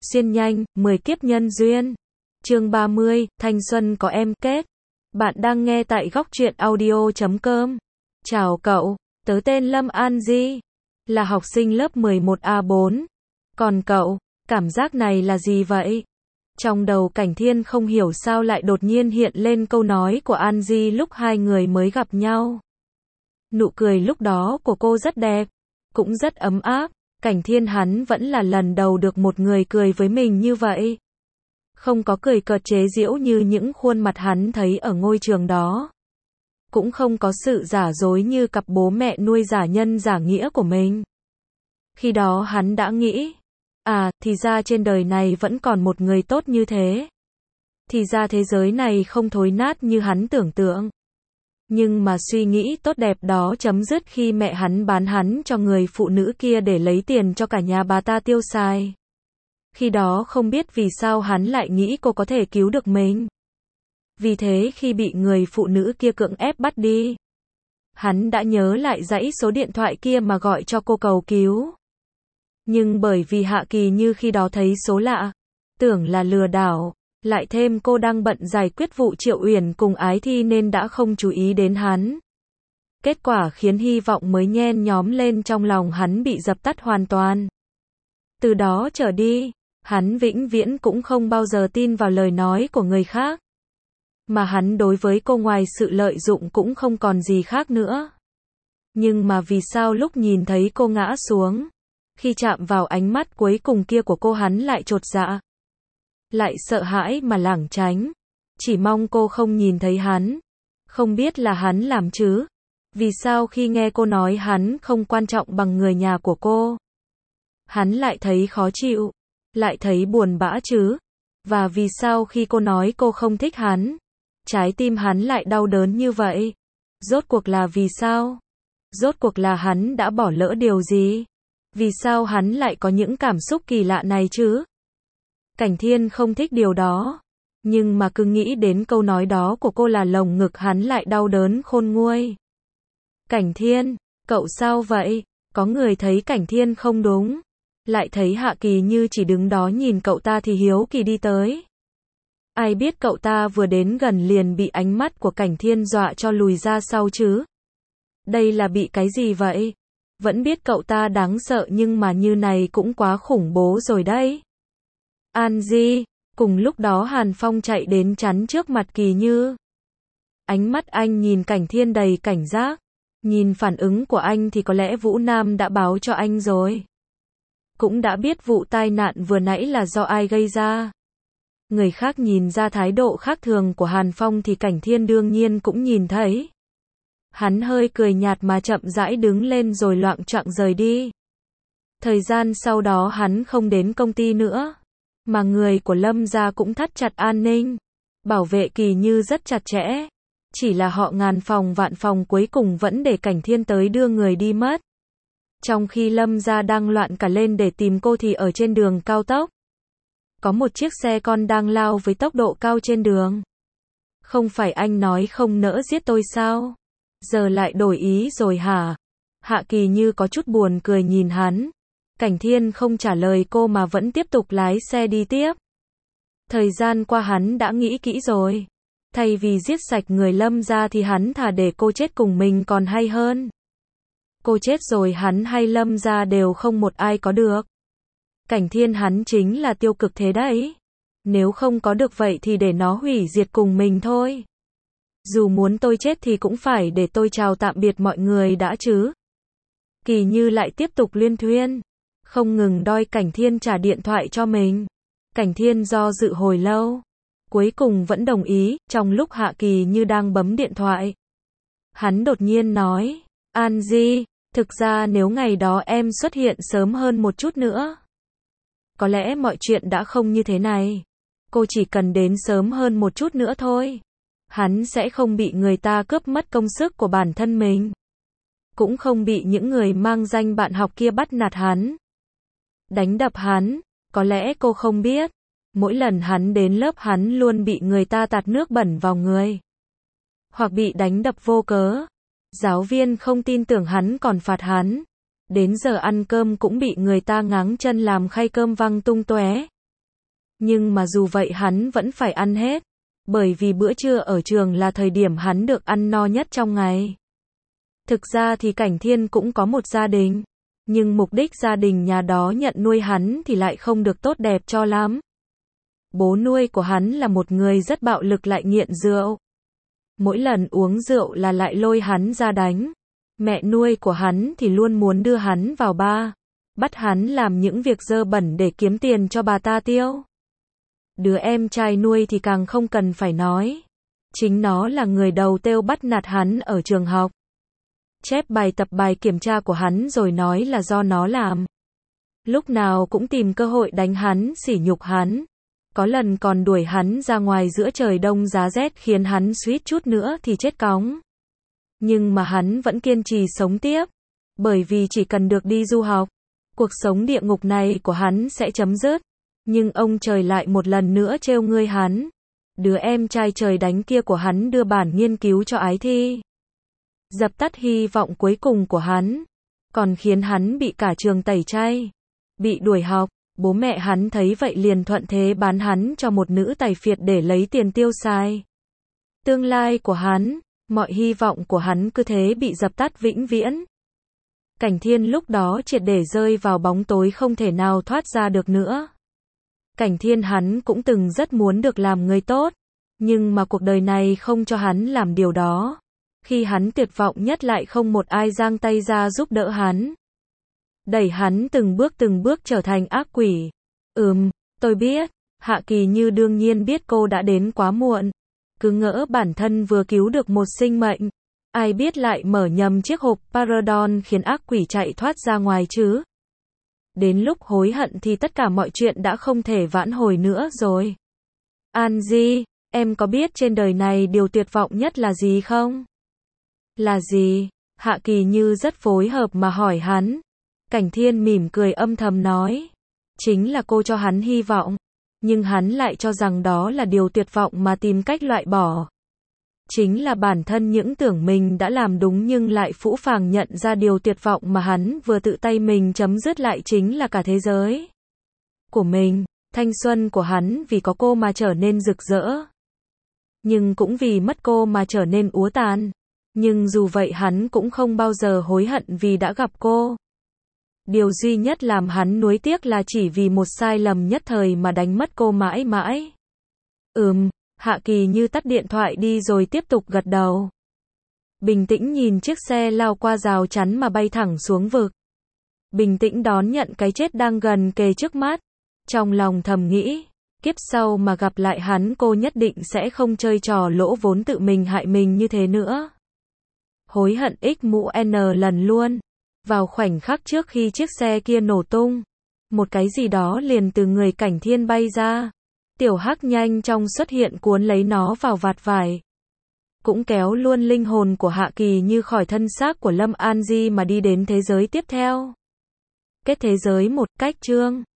Xuyên nhanh, 10 kiếp nhân duyên. Chương 30, thanh xuân có em kết. Bạn đang nghe tại góc truyện audio.com. Chào cậu, tớ tên Lâm An Di, là học sinh lớp 11A4. Còn cậu, cảm giác này là gì vậy? Trong đầu Cảnh Thiên không hiểu sao lại đột nhiên hiện lên câu nói của An Di lúc hai người mới gặp nhau. Nụ cười lúc đó của cô rất đẹp, cũng rất ấm áp. Cảnh Thiên hắn vẫn là lần đầu được một người cười với mình như vậy. Không có cười cợt chế giễu như những khuôn mặt hắn thấy ở ngôi trường đó. Cũng không có sự giả dối như cặp bố mẹ nuôi giả nhân giả nghĩa của mình. Khi đó hắn đã nghĩ, thì ra trên đời này vẫn còn một người tốt như thế. Thì ra thế giới này không thối nát như hắn tưởng tượng. Nhưng mà suy nghĩ tốt đẹp đó chấm dứt khi mẹ hắn bán hắn cho người phụ nữ kia để lấy tiền cho cả nhà bà ta tiêu xài. Khi đó không biết vì sao hắn lại nghĩ cô có thể cứu được mình. Vì thế khi bị người phụ nữ kia cưỡng ép bắt đi, hắn đã nhớ lại dãy số điện thoại kia mà gọi cho cô cầu cứu. Nhưng bởi vì Hạ Kỳ Như khi đó thấy số lạ, tưởng là lừa đảo, lại thêm cô đang bận giải quyết vụ Triệu Uyển cùng Ái Thi nên đã không chú ý đến hắn. Kết quả khiến hy vọng mới nhen nhóm lên trong lòng hắn bị dập tắt hoàn toàn. Từ đó trở đi, hắn vĩnh viễn cũng không bao giờ tin vào lời nói của người khác. Mà hắn đối với cô ngoài sự lợi dụng cũng không còn gì khác nữa. Nhưng mà vì sao lúc nhìn thấy cô ngã xuống, khi chạm vào ánh mắt cuối cùng kia của cô hắn lại chột dạ, lại sợ hãi mà lảng tránh, chỉ mong cô không nhìn thấy hắn. Không biết là hắn làm chứ? Vì sao khi nghe cô nói hắn không quan trọng bằng người nhà của cô, hắn lại thấy khó chịu, lại thấy buồn bã chứ? Và vì sao khi cô nói cô không thích hắn, trái tim hắn lại đau đớn như vậy? Rốt cuộc là vì sao? Rốt cuộc là hắn đã bỏ lỡ điều gì? Vì sao hắn lại có những cảm xúc kỳ lạ này chứ? Cảnh Thiên không thích điều đó, nhưng mà cứ nghĩ đến câu nói đó của cô là lồng ngực hắn lại đau đớn khôn nguôi. Cảnh Thiên, cậu sao vậy? Có người thấy Cảnh Thiên không đúng, lại thấy Hạ Kỳ Như chỉ đứng đó nhìn cậu ta thì hiếu kỳ đi tới. Ai biết cậu ta vừa đến gần liền bị ánh mắt của Cảnh Thiên dọa cho lùi ra sau chứ? Đây là bị cái gì vậy? Vẫn biết cậu ta đáng sợ nhưng mà như này cũng quá khủng bố rồi đấy. An Di, cùng lúc đó Hàn Phong chạy đến chắn trước mặt Kỳ Như. Ánh mắt anh nhìn Cảnh Thiên đầy cảnh giác. Nhìn phản ứng của anh thì có lẽ Vũ Nam đã báo cho anh rồi. Cũng đã biết vụ tai nạn vừa nãy là do ai gây ra. Người khác nhìn ra thái độ khác thường của Hàn Phong thì Cảnh Thiên đương nhiên cũng nhìn thấy. Hắn hơi cười nhạt mà chậm rãi đứng lên rồi loạng choạng rời đi. Thời gian sau đó hắn không đến công ty nữa, mà người của Lâm gia cũng thắt chặt an ninh, bảo vệ Kỳ Như rất chặt chẽ. Chỉ là họ ngàn phòng vạn phòng cuối cùng vẫn để Cảnh Thiên tới đưa người đi mất. Trong khi Lâm gia đang loạn cả lên để tìm cô thì ở trên đường cao tốc, có một chiếc xe con đang lao với tốc độ cao trên đường. Không phải anh nói không nỡ giết tôi sao? Giờ lại đổi ý rồi hả? Hạ Kỳ Như có chút buồn cười nhìn hắn. Cảnh Thiên không trả lời cô mà vẫn tiếp tục lái xe đi tiếp. Thời gian qua hắn đã nghĩ kỹ rồi. Thay vì giết sạch người Lâm gia thì hắn thà để cô chết cùng mình còn hay hơn. Cô chết rồi hắn hay Lâm gia đều không một ai có được. Cảnh Thiên hắn chính là tiêu cực thế đấy. Nếu không có được vậy thì để nó hủy diệt cùng mình thôi. Dù muốn tôi chết thì cũng phải để tôi chào tạm biệt mọi người đã chứ. Kỳ Như lại tiếp tục luyên thuyên, không ngừng đòi Cảnh Thiên trả điện thoại cho mình. Cảnh Thiên do dự hồi lâu, cuối cùng vẫn đồng ý. Trong lúc Hạ Kỳ Như đang bấm điện thoại, hắn đột nhiên nói, An Di, thực ra nếu ngày đó em xuất hiện sớm hơn một chút nữa, có lẽ mọi chuyện đã không như thế này. Cô chỉ cần đến sớm hơn một chút nữa thôi, hắn sẽ không bị người ta cướp mất công sức của bản thân mình, cũng không bị những người mang danh bạn học kia bắt nạt hắn, đánh đập hắn. Có lẽ cô không biết, mỗi lần hắn đến lớp hắn luôn bị người ta tạt nước bẩn vào người, hoặc bị đánh đập vô cớ. Giáo viên không tin tưởng hắn còn phạt hắn. Đến giờ ăn cơm cũng bị người ta ngáng chân làm khay cơm văng tung tóe. Nhưng mà dù vậy hắn vẫn phải ăn hết. Bởi vì bữa trưa ở trường là thời điểm hắn được ăn no nhất trong ngày. Thực ra thì Cảnh Thiên cũng có một gia đình. Nhưng mục đích gia đình nhà đó nhận nuôi hắn thì lại không được tốt đẹp cho lắm. Bố nuôi của hắn là một người rất bạo lực lại nghiện rượu. Mỗi lần uống rượu là lại lôi hắn ra đánh. Mẹ nuôi của hắn thì luôn muốn đưa hắn vào bar, bắt hắn làm những việc dơ bẩn để kiếm tiền cho bà ta tiêu. Đứa em trai nuôi thì càng không cần phải nói. Chính nó là người đầu tiên bắt nạt hắn ở trường học. Chép bài tập bài kiểm tra của hắn rồi nói là do nó làm. Lúc nào cũng tìm cơ hội đánh hắn, sỉ nhục hắn. Có lần còn đuổi hắn ra ngoài giữa trời đông giá rét khiến hắn suýt chút nữa thì chết cóng. Nhưng mà hắn vẫn kiên trì sống tiếp. Bởi vì chỉ cần được đi du học, cuộc sống địa ngục này của hắn sẽ chấm dứt. Nhưng ông trời lại một lần nữa trêu ngươi hắn. Đứa em trai trời đánh kia của hắn đưa bản nghiên cứu cho ái thi. Dập tắt hy vọng cuối cùng của hắn. Còn khiến hắn bị cả trường tẩy chay. Bị đuổi học. Bố mẹ hắn thấy vậy liền thuận thế bán hắn cho một nữ tài phiệt để lấy tiền tiêu xài. Tương lai của hắn, mọi hy vọng của hắn cứ thế bị dập tắt vĩnh viễn. Cảnh Thiên lúc đó triệt để rơi vào bóng tối không thể nào thoát ra được nữa. Cảnh Thiên hắn cũng từng rất muốn được làm người tốt, nhưng mà cuộc đời này không cho hắn làm điều đó. Khi hắn tuyệt vọng nhất lại không một ai giang tay ra giúp đỡ hắn. Đẩy hắn từng bước trở thành ác quỷ. Tôi biết. Hạ Kỳ Như đương nhiên biết cô đã đến quá muộn. Cứ ngỡ bản thân vừa cứu được một sinh mệnh. Ai biết lại mở nhầm chiếc hộp Paradon khiến ác quỷ chạy thoát ra ngoài chứ. Đến lúc hối hận thì tất cả mọi chuyện đã không thể vãn hồi nữa rồi. Angie, em có biết trên đời này điều tuyệt vọng nhất là gì không? Là gì? Hạ Kỳ Như rất phối hợp mà hỏi hắn. Cảnh Thiên mỉm cười âm thầm nói. Chính là cô cho hắn hy vọng. Nhưng hắn lại cho rằng đó là điều tuyệt vọng mà tìm cách loại bỏ. Chính là bản thân những tưởng mình đã làm đúng nhưng lại phũ phàng nhận ra điều tuyệt vọng mà hắn vừa tự tay mình chấm dứt lại chính là cả thế giới của mình. Thanh xuân của hắn vì có cô mà trở nên rực rỡ. Nhưng cũng vì mất cô mà trở nên úa tàn. Nhưng dù vậy hắn cũng không bao giờ hối hận vì đã gặp cô. Điều duy nhất làm hắn nuối tiếc là chỉ vì một sai lầm nhất thời mà đánh mất cô mãi mãi. Hạ Kỳ Như tắt điện thoại đi rồi tiếp tục gật đầu. Bình tĩnh nhìn chiếc xe lao qua rào chắn mà bay thẳng xuống vực. Bình tĩnh đón nhận cái chết đang gần kề trước mắt. Trong lòng thầm nghĩ, kiếp sau mà gặp lại hắn cô nhất định sẽ không chơi trò lỗ vốn tự mình hại mình như thế nữa. Hối hận x mũ n lần luôn. Vào khoảnh khắc trước khi chiếc xe kia nổ tung, một cái gì đó liền từ người Cảnh Thiên bay ra. Tiểu Hắc nhanh chóng xuất hiện cuốn lấy nó vào vạt vải. Cũng kéo luôn linh hồn của Hạ Kỳ Như khỏi thân xác của Lâm An Di mà đi đến thế giới tiếp theo. Kết thế giới một cách chương.